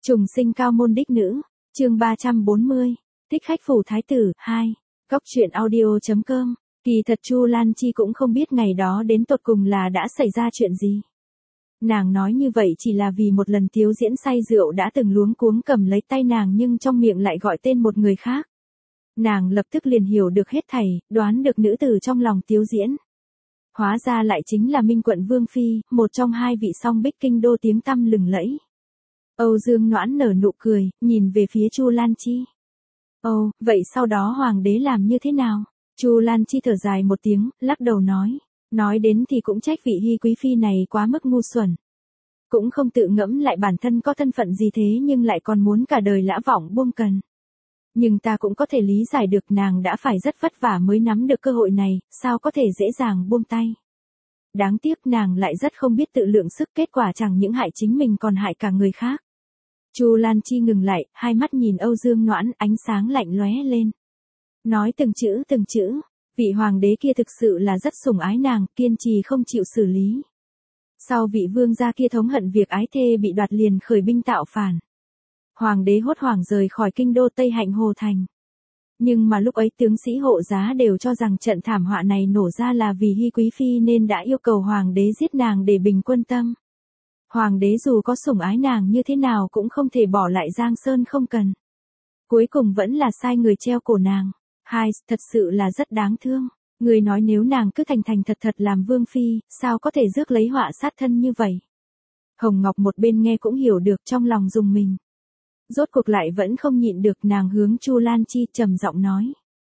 Trùng sinh cao môn đích nữ, chương 340, thích khách phủ thái tử, 2, góc truyện audio.com, kỳ thật Chu Lan Chi cũng không biết ngày đó đến tột cùng là đã xảy ra chuyện gì. Nàng nói như vậy chỉ là vì một lần Tiếu Diễn say rượu đã từng luống cuống cầm lấy tay nàng nhưng trong miệng lại gọi tên một người khác. Nàng lập tức liền hiểu được hết thảy, đoán được nữ tử trong lòng Tiếu Diễn. Hóa ra lại chính là Minh quận Vương Phi, một trong hai vị song bích kinh đô tiếng tăm lừng lẫy. Âu Dương Noãn nở nụ cười, nhìn về phía Chu Lan Chi. Ồ, vậy sau đó hoàng đế làm như thế nào? Chu Lan Chi thở dài một tiếng, lắc đầu nói đến thì cũng trách vị Hy quý phi này quá mức ngu xuẩn. Cũng không tự ngẫm lại bản thân có thân phận gì thế nhưng lại còn muốn cả đời lã vọng buông cần. Nhưng ta cũng có thể lý giải được nàng đã phải rất vất vả mới nắm được cơ hội này, sao có thể dễ dàng buông tay. Đáng tiếc nàng lại rất không biết tự lượng sức, kết quả chẳng những hại chính mình còn hại cả người khác. Chu Lan Chi ngừng lại, hai mắt nhìn Âu Dương Noãn, ánh sáng lạnh lóe lên. Nói từng chữ, vị hoàng đế kia thực sự là rất sủng ái nàng, kiên trì không chịu xử lý. Sau vị vương gia kia thống hận việc ái thê bị đoạt liền khởi binh tạo phản. Hoàng đế hốt hoảng rời khỏi kinh đô Tây Hạnh Hồ Thành. Nhưng mà lúc ấy tướng sĩ hộ giá đều cho rằng trận thảm họa này nổ ra là vì Hy quý phi nên đã yêu cầu hoàng đế giết nàng để bình quân tâm. Hoàng đế dù có sủng ái nàng như thế nào cũng không thể bỏ lại Giang Sơn không cần. Cuối cùng vẫn là sai người treo cổ nàng. Hai, thật sự là rất đáng thương. Người nói nếu nàng cứ thành thật làm vương phi, sao có thể rước lấy họa sát thân như vậy. Hồng Ngọc một bên nghe cũng hiểu được, trong lòng rùng mình. Rốt cuộc lại vẫn không nhịn được, nàng hướng Chu Lan Chi trầm giọng nói.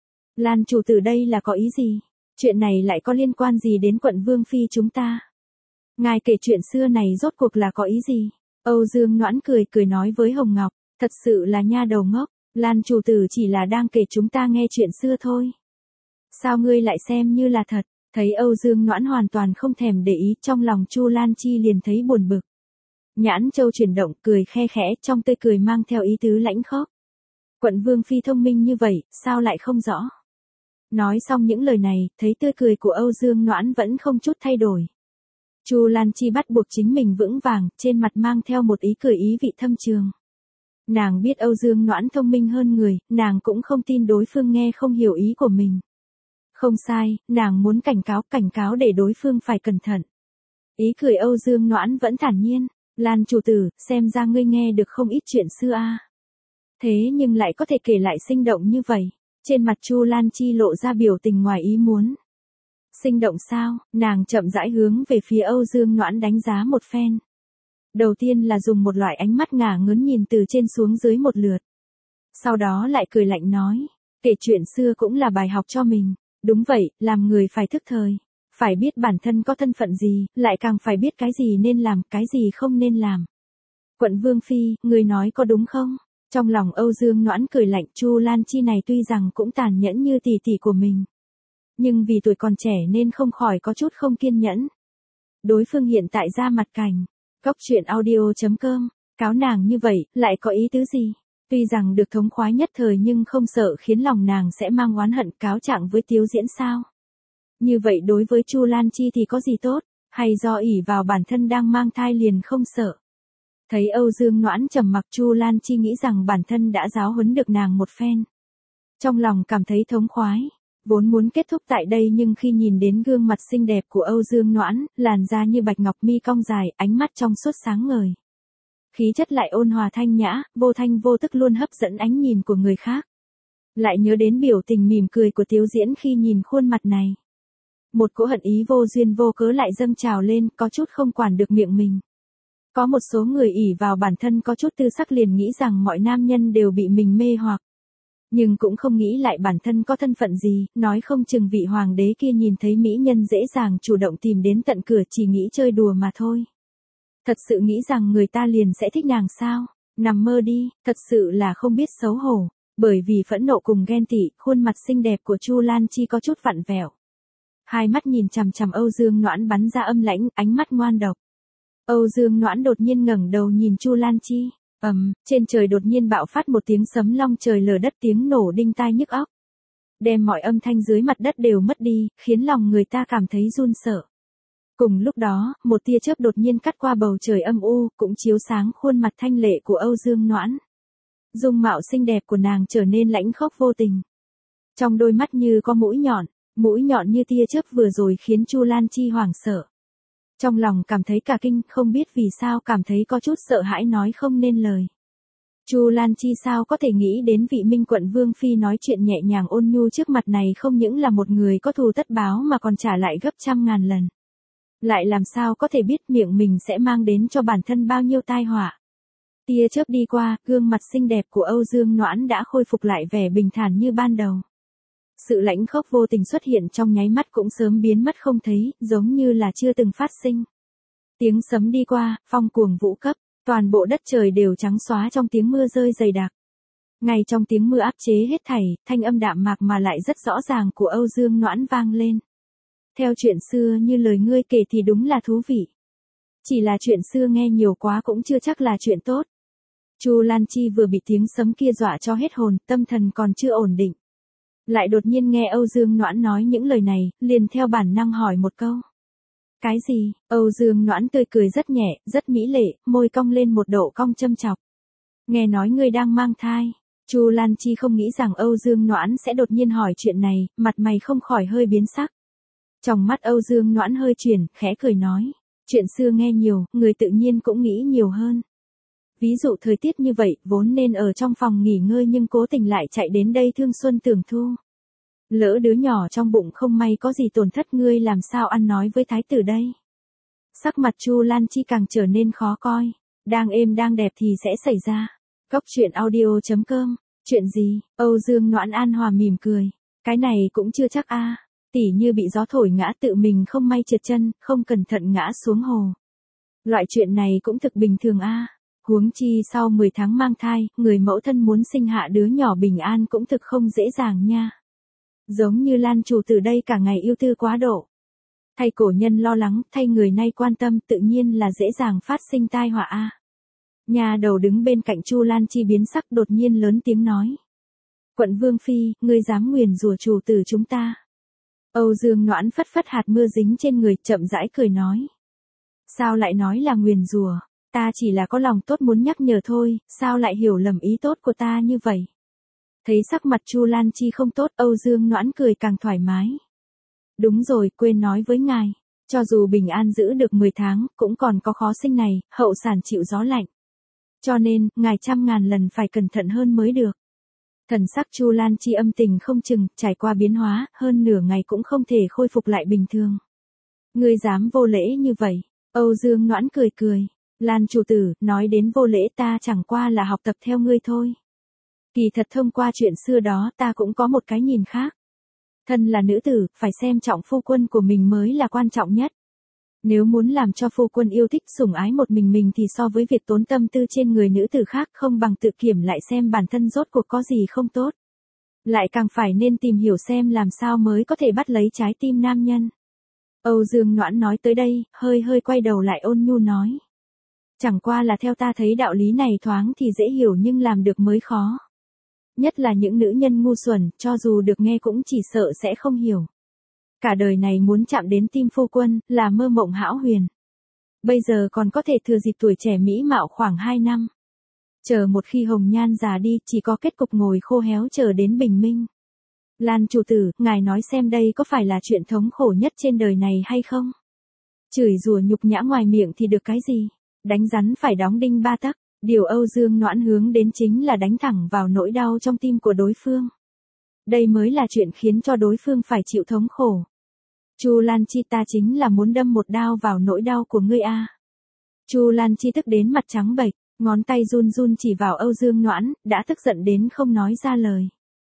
Lan chủ tử đây là có ý gì? Chuyện này lại có liên quan gì đến quận Vương Phi chúng ta? Ngài kể chuyện xưa này rốt cuộc là có ý gì? Âu Dương Noãn cười nói với Hồng Ngọc, thật sự là nha đầu ngốc, Lan chủ tử chỉ là đang kể chúng ta nghe chuyện xưa thôi. Sao ngươi lại xem như là thật? Thấy Âu Dương Noãn hoàn toàn không thèm để ý, trong lòng Chu Lan Chi liền thấy buồn bực. Nhãn châu chuyển động, cười khe khẽ, trong tươi cười mang theo ý tứ lãnh khốc. Quận Vương Phi thông minh như vậy, sao lại không rõ? Nói xong những lời này, thấy tươi cười của Âu Dương Noãn vẫn không chút thay đổi. Chu Lan Chi bắt buộc chính mình vững vàng, trên mặt mang theo một ý cười ý vị thâm trường. Nàng biết Âu Dương Noãn thông minh hơn người, nàng cũng không tin đối phương nghe không hiểu ý của mình. Không sai, nàng muốn cảnh cáo để đối phương phải cẩn thận. Ý cười Âu Dương Noãn vẫn thản nhiên. Lan chủ tử, xem ra ngươi nghe được không ít chuyện xưa a. Thế nhưng lại có thể kể lại sinh động như vậy. Trên mặt Chu Lan Chi lộ ra biểu tình ngoài ý muốn. Sinh động sao? Nàng chậm rãi hướng về phía Âu Dương Noãn đánh giá một phen. Đầu tiên là dùng một loại ánh mắt ngả ngớn nhìn từ trên xuống dưới một lượt. Sau đó lại cười lạnh nói, kể chuyện xưa cũng là bài học cho mình. Đúng vậy, làm người phải thức thời. Phải biết bản thân có thân phận gì, lại càng phải biết cái gì nên làm, cái gì không nên làm. Quận Vương Phi, người nói có đúng không? Trong lòng Âu Dương Noãn cười lạnh, Chu Lan Chi này tuy rằng cũng tàn nhẫn như tỷ tỷ của mình. Nhưng vì tuổi còn trẻ nên không khỏi có chút không kiên nhẫn. Đối phương hiện tại ra mặt cảnh. Góc truyện audio.com, cáo nàng như vậy, lại có ý tứ gì? Tuy rằng được thống khoái nhất thời nhưng không sợ khiến lòng nàng sẽ mang oán hận cáo trạng với Tiếu Diễn sao? Như vậy đối với Chu Lan Chi thì có gì tốt, hay do ỷ vào bản thân đang mang thai liền không sợ. Thấy Âu Dương Noãn trầm mặc, Chu Lan Chi nghĩ rằng bản thân đã giáo huấn được nàng một phen. Trong lòng cảm thấy thống khoái, vốn muốn kết thúc tại đây nhưng khi nhìn đến gương mặt xinh đẹp của Âu Dương Noãn, làn da như bạch ngọc, mi cong dài, ánh mắt trong suốt sáng ngời. Khí chất lại ôn hòa thanh nhã, vô thanh vô tức luôn hấp dẫn ánh nhìn của người khác. Lại nhớ đến biểu tình mỉm cười của Tiếu Diễn khi nhìn khuôn mặt này. Một cỗ hận ý vô duyên vô cớ lại dâng trào lên, có chút không quản được miệng mình. Có một số người ỷ vào bản thân có chút tư sắc liền nghĩ rằng mọi nam nhân đều bị mình mê hoặc. Nhưng cũng không nghĩ lại bản thân có thân phận gì, nói không chừng vị hoàng đế kia nhìn thấy mỹ nhân dễ dàng chủ động tìm đến tận cửa chỉ nghĩ chơi đùa mà thôi. Thật sự nghĩ rằng người ta liền sẽ thích nàng sao? Nằm mơ đi, thật sự là không biết xấu hổ. Bởi vì phẫn nộ cùng ghen tị, khuôn mặt xinh đẹp của Chu Lan Chi có chút vặn vẹo. Hai mắt nhìn chằm chằm Âu Dương Noãn bắn ra âm lãnh, ánh mắt ngoan độc. Âu Dương Noãn đột nhiên ngẩng đầu nhìn Chu Lan Chi, trên trời đột nhiên bạo phát một tiếng sấm long trời lở đất, tiếng nổ đinh tai nhức óc. Đem mọi âm thanh dưới mặt đất đều mất đi, khiến lòng người ta cảm thấy run sợ. Cùng lúc đó, một tia chớp đột nhiên cắt qua bầu trời âm u, cũng chiếu sáng khuôn mặt thanh lệ của Âu Dương Noãn. Dung mạo xinh đẹp của nàng trở nên lãnh khốc vô tình. Trong đôi mắt như có mũi nhọn như tia chớp vừa rồi khiến Chu Lan Chi hoảng sợ. Trong lòng cảm thấy cả kinh, không biết vì sao cảm thấy có chút sợ hãi nói không nên lời. Chu Lan Chi sao có thể nghĩ đến vị Minh quận Vương Phi nói chuyện nhẹ nhàng ôn nhu trước mặt này không những là một người có thù tất báo mà còn trả lại gấp trăm ngàn lần. Lại làm sao có thể biết miệng mình sẽ mang đến cho bản thân bao nhiêu tai họa. Tia chớp đi qua, gương mặt xinh đẹp của Âu Dương Noãn đã khôi phục lại vẻ bình thản như ban đầu. Sự lãnh khốc vô tình xuất hiện trong nháy mắt cũng sớm biến mất không thấy, giống như là chưa từng phát sinh. Tiếng sấm đi qua, phong cuồng vũ cấp, toàn bộ đất trời đều trắng xóa trong tiếng mưa rơi dày đặc. Ngay trong tiếng mưa áp chế hết thảy, thanh âm đạm mạc mà lại rất rõ ràng của Âu Dương Noãn vang lên. Theo chuyện xưa như lời ngươi kể thì đúng là thú vị. Chỉ là chuyện xưa nghe nhiều quá cũng chưa chắc là chuyện tốt. Chu Lan Chi vừa bị tiếng sấm kia dọa cho hết hồn, tâm thần còn chưa ổn định. Lại đột nhiên nghe Âu Dương Noãn nói những lời này, liền theo bản năng hỏi một câu. Cái gì? Âu Dương Noãn tươi cười rất nhẹ, rất mỹ lệ, môi cong lên một độ cong châm chọc. Nghe nói ngươi đang mang thai. Chu Lan Chi không nghĩ rằng Âu Dương Noãn sẽ đột nhiên hỏi chuyện này, mặt mày không khỏi hơi biến sắc. Trong mắt Âu Dương Noãn hơi chuyển, khẽ cười nói. Chuyện xưa nghe nhiều, người tự nhiên cũng nghĩ nhiều hơn. Ví dụ thời tiết như vậy, vốn nên ở trong phòng nghỉ ngơi nhưng cố tình lại chạy đến đây thương xuân tưởng thu. Lỡ đứa nhỏ trong bụng không may có gì tổn thất ngươi làm sao ăn nói với thái tử đây. Sắc mặt Chu Lan Chi càng trở nên khó coi. Đang êm đang đẹp thì sẽ xảy ra. Cốc truyện audio.com. Chuyện gì? Âu Dương Noãn an hòa mỉm cười. Cái này cũng chưa chắc a. Tỉ như bị gió thổi ngã tự mình không may trượt chân, không cẩn thận ngã xuống hồ. Loại chuyện này cũng thực bình thường a. Huống chi sau 10 tháng mang thai, người mẫu thân muốn sinh hạ đứa nhỏ bình an cũng thực không dễ dàng nha. Giống như Lan chủ từ đây cả ngày yêu tư quá độ. Thay cổ nhân lo lắng, thay người nay quan tâm tự nhiên là dễ dàng phát sinh tai họa a. Nhà đầu đứng bên cạnh Chu Lan Chi biến sắc đột nhiên lớn tiếng nói. Quận Vương Phi, ngươi dám nguyền rủa chủ tử chúng ta. Âu Dương Noãn phất phất hạt mưa dính trên người chậm rãi cười nói. Sao lại nói là nguyền rủa? Ta chỉ là có lòng tốt muốn nhắc nhở thôi, sao lại hiểu lầm ý tốt của ta như vậy? Thấy sắc mặt Chu Lan Chi không tốt, Âu Dương Noãn cười càng thoải mái. Đúng rồi, quên nói với ngài, cho dù bình an giữ được 10 tháng, cũng còn có khó sinh này, hậu sản chịu gió lạnh. Cho nên, ngài trăm ngàn lần phải cẩn thận hơn mới được. Thần sắc Chu Lan Chi âm tình không chừng, trải qua biến hóa, hơn nửa ngày cũng không thể khôi phục lại bình thường. Ngươi dám vô lễ như vậy? Âu Dương Noãn cười cười. Lan chủ tử, nói đến vô lễ ta chẳng qua là học tập theo ngươi thôi. Kỳ thật thông qua chuyện xưa đó ta cũng có một cái nhìn khác. Thân là nữ tử, phải xem trọng phu quân của mình mới là quan trọng nhất. Nếu muốn làm cho phu quân yêu thích sủng ái một mình thì so với việc tốn tâm tư trên người nữ tử khác không bằng tự kiểm lại xem bản thân rốt cuộc có gì không tốt. Lại càng phải nên tìm hiểu xem làm sao mới có thể bắt lấy trái tim nam nhân. Âu Dương Noãn nói tới đây, hơi quay đầu lại ôn nhu nói. Chẳng qua là theo ta thấy đạo lý này thoáng thì dễ hiểu nhưng làm được mới khó. Nhất là những nữ nhân ngu xuẩn, cho dù được nghe cũng chỉ sợ sẽ không hiểu. Cả đời này muốn chạm đến tim phu quân, là mơ mộng hão huyền. Bây giờ còn có thể thừa dịp tuổi trẻ mỹ mạo khoảng 2 năm. Chờ một khi hồng nhan già đi, chỉ có kết cục ngồi khô héo chờ đến bình minh. Lan chủ tử, ngài nói xem đây có phải là chuyện thống khổ nhất trên đời này hay không? Chửi rủa nhục nhã ngoài miệng thì được cái gì? Đánh rắn phải đóng đinh 3 tấc. Điều Âu Dương Noãn hướng đến chính là đánh thẳng vào nỗi đau trong tim của đối phương. Đây mới là chuyện khiến cho đối phương phải chịu thống khổ. Chu Lan Chi, ta chính là muốn đâm một đao vào nỗi đau của ngươi a. Chu Lan Chi tức đến mặt trắng bệch, ngón tay run run chỉ vào Âu Dương Noãn, đã tức giận đến không nói ra lời.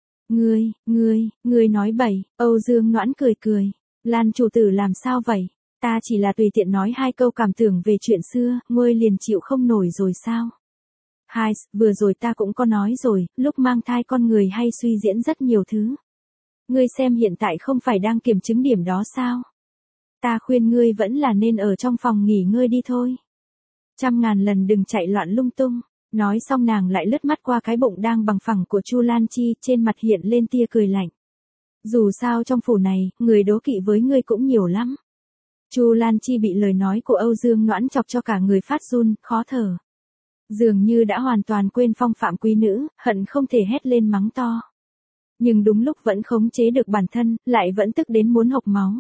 Ngươi nói bậy. Âu Dương Noãn cười cười. Lan chủ tử làm sao vậy? Ta chỉ là tùy tiện nói 2 câu cảm tưởng về chuyện xưa, ngươi liền chịu không nổi rồi sao? Hai, vừa rồi ta cũng có nói rồi, lúc mang thai con người hay suy diễn rất nhiều thứ. Ngươi xem hiện tại không phải đang kiểm chứng điểm đó sao? Ta khuyên ngươi vẫn là nên ở trong phòng nghỉ ngơi đi thôi. Trăm ngàn lần đừng chạy loạn lung tung. Nói xong nàng lại lướt mắt qua cái bụng đang bằng phẳng của Chu Lan Chi, trên mặt hiện lên tia cười lạnh. Dù sao trong phủ này, người đố kỵ với ngươi cũng nhiều lắm. Chu Lan Chi bị lời nói của Âu Dương Noãn chọc cho cả người phát run, khó thở. Dường như đã hoàn toàn quên phong phạm quý nữ, hận không thể hét lên mắng to. Nhưng đúng lúc vẫn khống chế được bản thân, lại vẫn tức đến muốn hộc máu.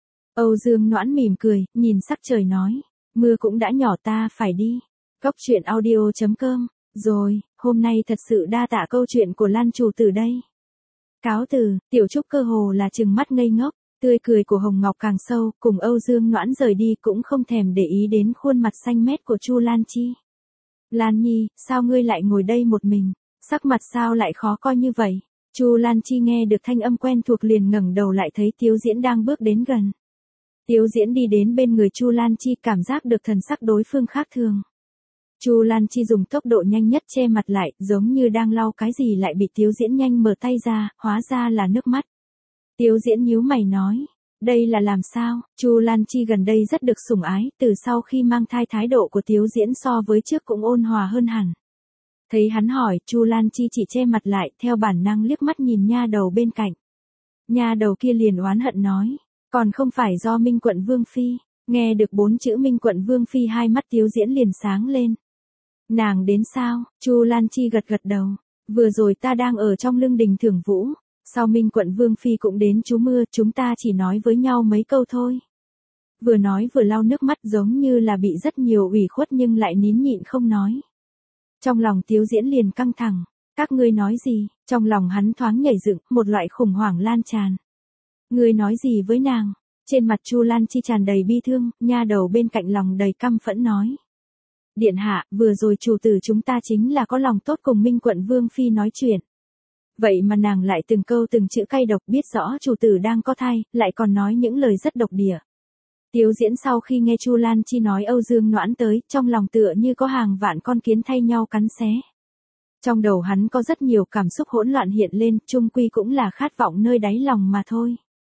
Âu Dương Noãn mỉm cười, nhìn sắc trời nói. Mưa cũng đã nhỏ, ta phải đi. Cóc truyện audio.com. Rồi, hôm nay thật sự đa tạ câu chuyện của Lan chủ từ đây. Cáo từ, Tiểu Trúc cơ hồ là trừng mắt ngây ngốc, tươi cười của Hồng Ngọc càng sâu, cùng Âu Dương Noãn rời đi cũng không thèm để ý đến khuôn mặt xanh mét của Chu Lan Chi. Lan Nhi, sao ngươi lại ngồi đây một mình, sắc mặt sao lại khó coi như vậy? Chu Lan Chi nghe được thanh âm quen thuộc liền ngẩng đầu lại thấy Tiếu Diễn đang bước đến gần. Tiếu Diễn đi đến bên người Chu Lan Chi, cảm giác được thần sắc đối phương khác thường. Chu Lan Chi dùng tốc độ nhanh nhất che mặt lại, giống như đang lau cái gì lại bị Tiếu Diễn nhanh mở tay ra, hóa ra là nước mắt. Tiếu Diễn nhíu mày nói, đây là làm sao? Chu Lan Chi gần đây rất được sủng ái, từ sau khi mang thai thái độ của Tiếu Diễn so với trước cũng ôn hòa hơn hẳn. Thấy hắn hỏi, Chu Lan Chi chỉ che mặt lại, theo bản năng liếc mắt nhìn nha đầu bên cạnh. Nha đầu kia liền oán hận nói, còn không phải do Minh Quận Vương Phi. Nghe được 4 chữ Minh Quận Vương Phi, hai mắt Tiếu Diễn liền sáng lên. Nàng đến sao? Chu Lan Chi gật gật đầu. Vừa rồi ta đang ở trong lưng đình thưởng vũ. Sau Minh Quận Vương Phi cũng đến trú mưa, chúng ta chỉ nói với nhau mấy câu thôi. Vừa nói vừa lau nước mắt, giống như là bị rất nhiều ủy khuất nhưng lại nín nhịn không nói. Trong lòng Tiếu Diễn liền căng thẳng. Các ngươi nói gì? Trong lòng hắn thoáng nhảy dựng, một loại khủng hoảng lan tràn. Ngươi nói gì với nàng? Trên mặt Chu Lan Chi tràn đầy bi thương, nha đầu bên cạnh lòng đầy căm phẫn nói. Điện hạ, vừa rồi chủ tử chúng ta chính là có lòng tốt cùng Minh Quận Vương Phi nói chuyện. Vậy mà nàng lại từng câu từng chữ cay độc, biết rõ chủ tử đang có thai, lại còn nói những lời rất độc địa. Tiếu Diễn sau khi nghe Chu Lan Chi nói Âu Dương Noãn tới, trong lòng tựa như có hàng vạn con kiến thay nhau cắn xé. Trong đầu hắn có rất nhiều cảm xúc hỗn loạn hiện lên, chung quy cũng là khát vọng nơi đáy lòng mà thôi.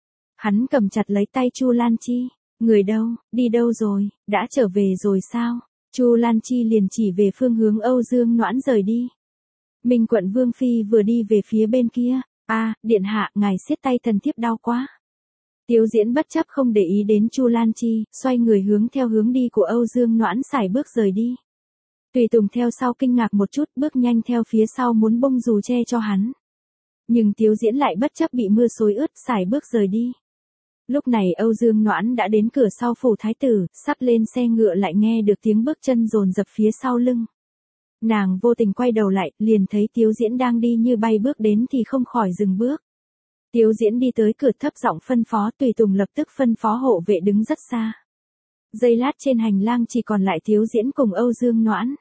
Hắn cầm chặt lấy tay Chu Lan Chi. Người đâu, đi đâu rồi, đã trở về rồi sao? Chu Lan Chi liền chỉ về phương hướng Âu Dương Noãn rời đi. Minh Quận Vương Phi vừa đi về phía bên kia. Điện hạ, ngài siết tay thần thiếp đau quá. Tiếu Diễn bất chấp không để ý đến Chu Lan Chi, xoay người hướng theo hướng đi của Âu Dương Noãn sải bước rời đi. Tùy tùng theo sau kinh ngạc một chút, bước nhanh theo phía sau muốn bông dù che cho hắn. Nhưng Tiếu Diễn lại bất chấp bị mưa xối ướt, sải bước rời đi. Lúc này Âu Dương Noãn đã đến cửa sau phủ thái tử, sắp lên xe ngựa lại nghe được tiếng bước chân dồn dập phía sau lưng. Nàng vô tình quay đầu lại, liền thấy Tiếu Diễn đang đi như bay bước đến thì không khỏi dừng bước. Tiếu Diễn đi tới cửa thấp giọng phân phó, tùy tùng lập tức phân phó hộ vệ đứng rất xa. Giây lát trên hành lang chỉ còn lại Tiếu Diễn cùng Âu Dương Noãn.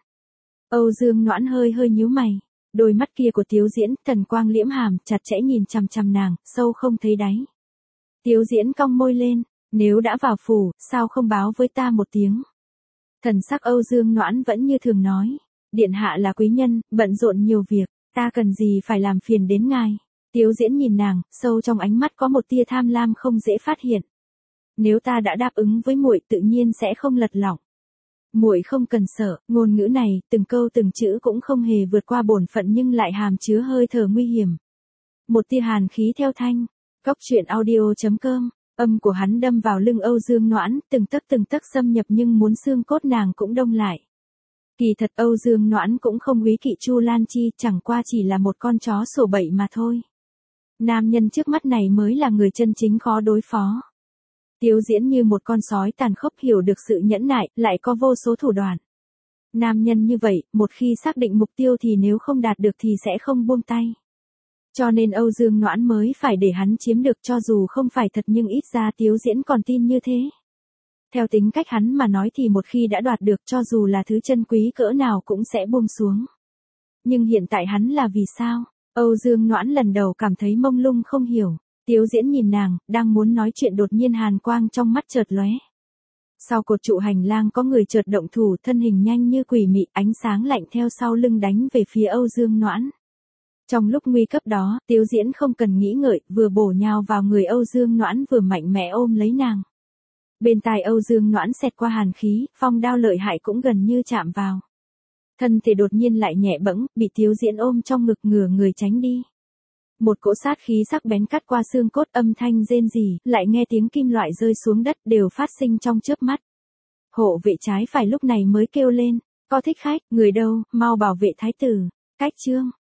Âu Dương Noãn hơi nhíu mày. Đôi mắt kia của Tiếu Diễn, thần quang liễm hàm, chặt chẽ nhìn chằm chằm nàng, sâu không thấy đáy. Tiếu Diễn cong môi lên, nếu đã vào phủ, sao không báo với ta một tiếng? Thần sắc Âu Dương Noãn vẫn như thường nói, điện hạ là quý nhân, bận rộn nhiều việc, ta cần gì phải làm phiền đến ngài. Tiếu Diễn nhìn nàng, sâu trong ánh mắt có một tia tham lam không dễ phát hiện. Nếu ta đã đáp ứng với muội, tự nhiên sẽ không lật lọng. Muội không cần sợ, ngôn ngữ này, từng câu từng chữ cũng không hề vượt qua bổn phận nhưng lại hàm chứa hơi thở nguy hiểm. Một tia hàn khí theo thanh. Cóc truyện audio.com, âm của hắn đâm vào lưng Âu Dương Noãn, từng tấc xâm nhập nhưng muốn xương cốt nàng cũng đông lại. Kỳ thật Âu Dương Noãn cũng không úy kỵ Chu Lan Chi, chẳng qua chỉ là một con chó sổ bậy mà thôi. Nam nhân trước mắt này mới là người chân chính khó đối phó. Tiếu Diễn như một con sói tàn khốc, hiểu được sự nhẫn nại, lại có vô số thủ đoạn. Nam nhân như vậy, một khi xác định mục tiêu thì nếu không đạt được thì sẽ không buông tay. Cho nên Âu Dương Noãn mới phải để hắn chiếm được, cho dù không phải thật nhưng ít ra Tiếu Diễn còn tin như thế. Theo tính cách hắn mà nói thì một khi đã đoạt được, cho dù là thứ chân quý cỡ nào cũng sẽ buông xuống. Nhưng hiện tại hắn là vì sao? Âu Dương Noãn lần đầu cảm thấy mông lung không hiểu. Tiếu Diễn nhìn nàng, đang muốn nói chuyện đột nhiên hàn quang trong mắt chợt lóe. Sau cột trụ hành lang có người chợt động thủ, thân hình nhanh như quỷ mị, ánh sáng lạnh theo sau lưng đánh về phía Âu Dương Noãn. Trong lúc nguy cấp đó, Tiếu Diễn không cần nghĩ ngợi, vừa bổ nhào vào người Âu Dương Noãn vừa mạnh mẽ ôm lấy nàng. Bên tai Âu Dương Noãn xẹt qua hàn khí, phong đao lợi hại cũng gần như chạm vào. Thân thể đột nhiên lại nhẹ bẫng, bị Tiếu Diễn ôm trong ngực, ngửa người tránh đi. Một cỗ sát khí sắc bén cắt qua xương cốt, âm thanh rên rỉ, lại nghe tiếng kim loại rơi xuống đất đều phát sinh trong chớp mắt. Hộ vệ trái phải lúc này mới kêu lên, có thích khách, người đâu, mau bảo vệ thái tử. Cách chương